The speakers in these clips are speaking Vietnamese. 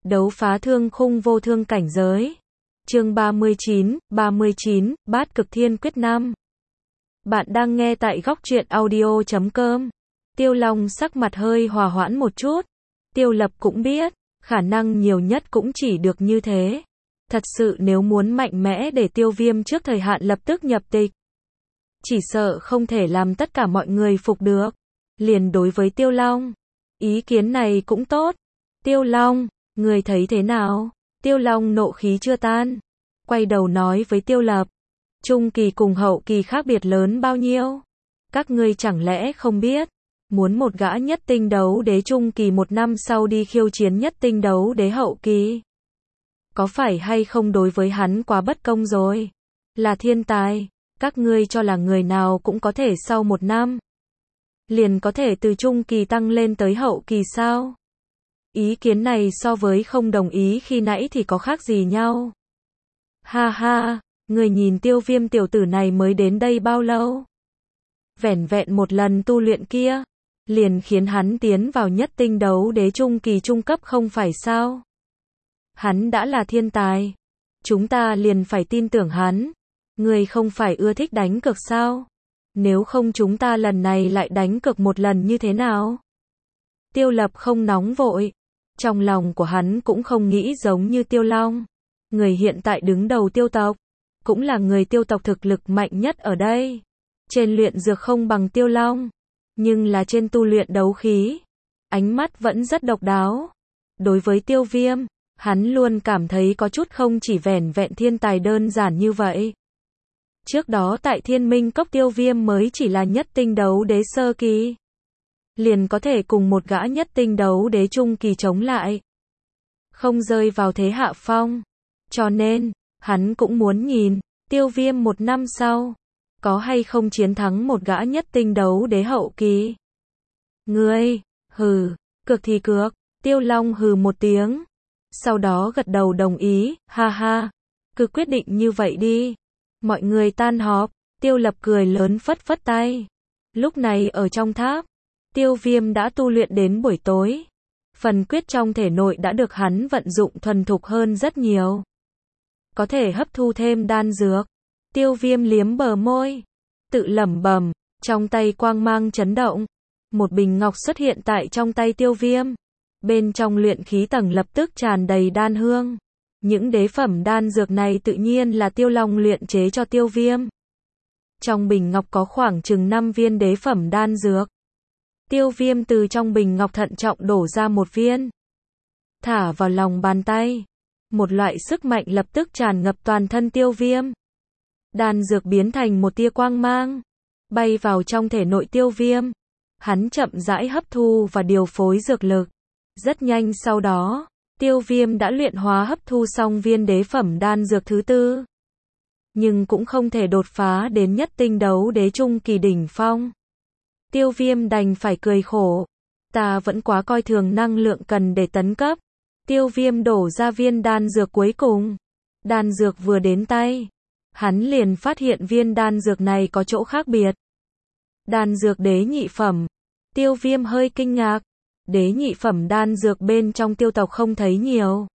Đấu phá thương khung vô thương cảnh giới. Chương 39, Bát Cực Thiên Quyết 5. Bạn đang nghe tại góc truyện audio.com. Tiêu Long sắc mặt hơi hòa hoãn một chút. Tiêu Lập cũng biết, khả năng nhiều nhất cũng chỉ được như thế. Thật sự nếu muốn mạnh mẽ để Tiêu Viêm trước thời hạn lập tức nhập tịch, chỉ sợ không thể làm tất cả mọi người phục được. Liền đối với Tiêu Long, ý kiến này cũng tốt. Tiêu Long, người thấy thế nào? Tiêu Long nộ khí chưa tan, quay đầu nói với Tiêu Lập, trung kỳ cùng hậu kỳ khác biệt lớn bao nhiêu? Các ngươi chẳng lẽ không biết, muốn một gã nhất tinh đấu đế trung kỳ một năm sau đi khiêu chiến nhất tinh đấu đế hậu kỳ, có phải hay không đối với hắn quá bất công rồi? Là thiên tài, các ngươi cho là người nào cũng có thể sau một năm liền có thể từ trung kỳ tăng lên tới hậu kỳ sao? Ý kiến này so với không đồng ý khi nãy thì có khác gì nhau? Ha ha, người nhìn Tiêu Viêm tiểu tử này mới đến đây bao lâu? Vẻn vẹn một lần tu luyện kia, liền khiến hắn tiến vào nhất tinh đấu đế trung kỳ trung cấp không phải sao? Hắn đã là thiên tài, chúng ta liền phải tin tưởng hắn. Người không phải ưa thích đánh cược sao? Nếu không chúng ta lần này lại đánh cược một lần như thế nào? Tiêu Lập không nóng vội. Trong lòng của hắn cũng không nghĩ giống như Tiêu Long. Người hiện tại đứng đầu tiêu tộc, cũng là người tiêu tộc thực lực mạnh nhất ở đây. Trên luyện dược không bằng Tiêu Long, nhưng là trên tu luyện đấu khí, ánh mắt vẫn rất độc đáo. Đối với Tiêu Viêm, hắn luôn cảm thấy có chút không chỉ vẻn vẹn thiên tài đơn giản như vậy. Trước đó tại Thiên Minh Cốc Tiêu Viêm mới chỉ là nhất tinh đấu đế sơ kỳ, liền có thể cùng một gã nhất tinh đấu đế trung kỳ chống lại, không rơi vào thế hạ phong. Cho nên, hắn cũng muốn nhìn, Tiêu Viêm một năm sau, có hay không chiến thắng một gã nhất tinh đấu đế hậu kỳ. Ngươi, hừ, cược thì cược. Tiêu Long hừ một tiếng, sau đó gật đầu đồng ý, ha ha, cứ quyết định như vậy đi. Mọi người tan họp, Tiêu Lập cười lớn phất phất tay. Lúc này ở trong tháp, Tiêu Viêm đã tu luyện đến buổi tối. Phần quyết trong thể nội đã được hắn vận dụng thuần thục hơn rất nhiều. Có thể hấp thu thêm đan dược. Tiêu Viêm liếm bờ môi, tự lẩm bẩm, trong tay quang mang chấn động. Một bình ngọc xuất hiện tại trong tay Tiêu Viêm. Bên trong luyện khí tầng lập tức tràn đầy đan hương. Những đế phẩm đan dược này tự nhiên là Tiêu Long luyện chế cho Tiêu Viêm. Trong bình ngọc có khoảng chừng 5 viên đế phẩm đan dược. Tiêu Viêm từ trong bình ngọc thận trọng đổ ra một viên, thả vào lòng bàn tay. Một loại sức mạnh lập tức tràn ngập toàn thân Tiêu Viêm. Đan dược biến thành một tia quang mang, bay vào trong thể nội Tiêu Viêm. Hắn chậm rãi hấp thu và điều phối dược lực. Rất nhanh sau đó, Tiêu Viêm đã luyện hóa hấp thu xong viên đế phẩm đan dược thứ tư. Nhưng cũng không thể đột phá đến nhất tinh đấu đế trung kỳ đỉnh phong. Tiêu Viêm đành phải cười khổ. Ta vẫn quá coi thường năng lượng cần để tấn cấp. Tiêu Viêm đổ ra viên đan dược cuối cùng. Đan dược vừa đến tay, hắn liền phát hiện viên đan dược này có chỗ khác biệt. Đan dược đế nhị phẩm. Tiêu Viêm hơi kinh ngạc. Đế nhị phẩm đan dược bên trong tiêu tộc không thấy nhiều.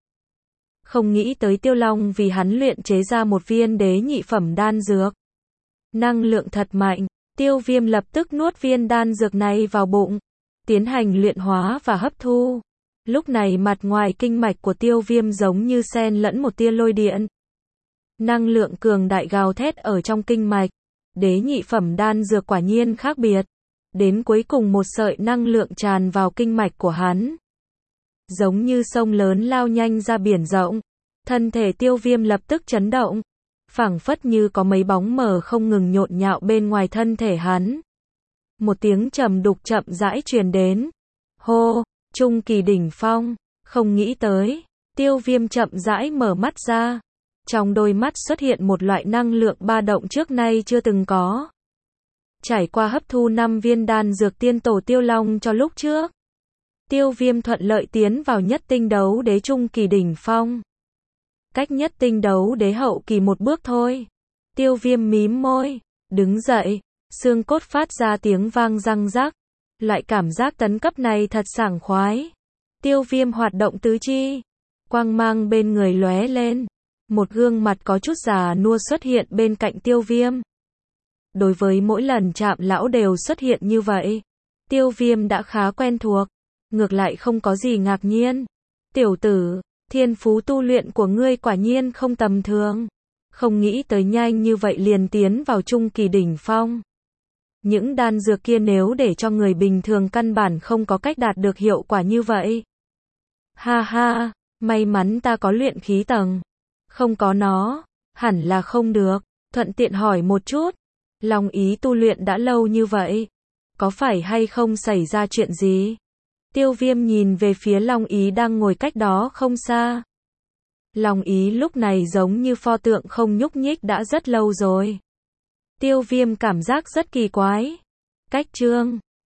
Không nghĩ tới Tiêu Long vì hắn luyện chế ra một viên đế nhị phẩm đan dược. Năng lượng thật mạnh. Tiêu Viêm lập tức nuốt viên đan dược này vào bụng, tiến hành luyện hóa và hấp thu. Lúc này mặt ngoài kinh mạch của Tiêu Viêm giống như xen lẫn một tia lôi điện. Năng lượng cường đại gào thét ở trong kinh mạch. Đế nhị phẩm đan dược quả nhiên khác biệt. Đến cuối cùng một sợi năng lượng tràn vào kinh mạch của hắn, giống như sông lớn lao nhanh ra biển rộng. Thân thể Tiêu Viêm lập tức chấn động, phảng phất như có mấy bóng mờ không ngừng nhộn nhạo bên ngoài thân thể hắn. Một tiếng trầm đục chậm rãi truyền đến. Hô, trung kỳ đỉnh phong. Không nghĩ tới, Tiêu Viêm chậm rãi mở mắt ra. Trong đôi mắt xuất hiện một loại năng lượng ba động trước nay chưa từng có. Trải qua hấp thu 5 viên đan dược tiên tổ Tiêu Long cho lúc trước, Tiêu Viêm thuận lợi tiến vào nhất tinh đấu đế trung kỳ đỉnh phong. Cách nhất tinh đấu đế hậu kỳ một bước thôi. Tiêu Viêm mím môi, đứng dậy, xương cốt phát ra tiếng vang răng rắc. Loại cảm giác tấn cấp này thật sảng khoái. Tiêu Viêm hoạt động tứ chi, Quang mang bên người lóe lên. Một gương mặt có chút già nua xuất hiện bên cạnh Tiêu Viêm. Đối với mỗi lần chạm lão đều xuất hiện như vậy, Tiêu Viêm đã khá quen thuộc, ngược lại không có gì ngạc nhiên. Tiểu tử, thiên phú tu luyện của ngươi quả nhiên không tầm thường. Không nghĩ tới nhanh như vậy liền tiến vào trung kỳ đỉnh phong. Những đan dược kia nếu để cho người bình thường căn bản không có cách đạt được hiệu quả như vậy. Ha ha, may mắn ta có luyện khí tầng. Không có nó, hẳn là không được. Thuận tiện hỏi một chút, Long Ý tu luyện đã lâu như vậy, có phải hay không xảy ra chuyện gì? Tiêu Viêm nhìn về phía Long Ý đang ngồi cách đó không xa. Long Ý lúc này giống như pho tượng không nhúc nhích đã rất lâu rồi. Tiêu Viêm cảm giác rất kỳ quái. Cách chương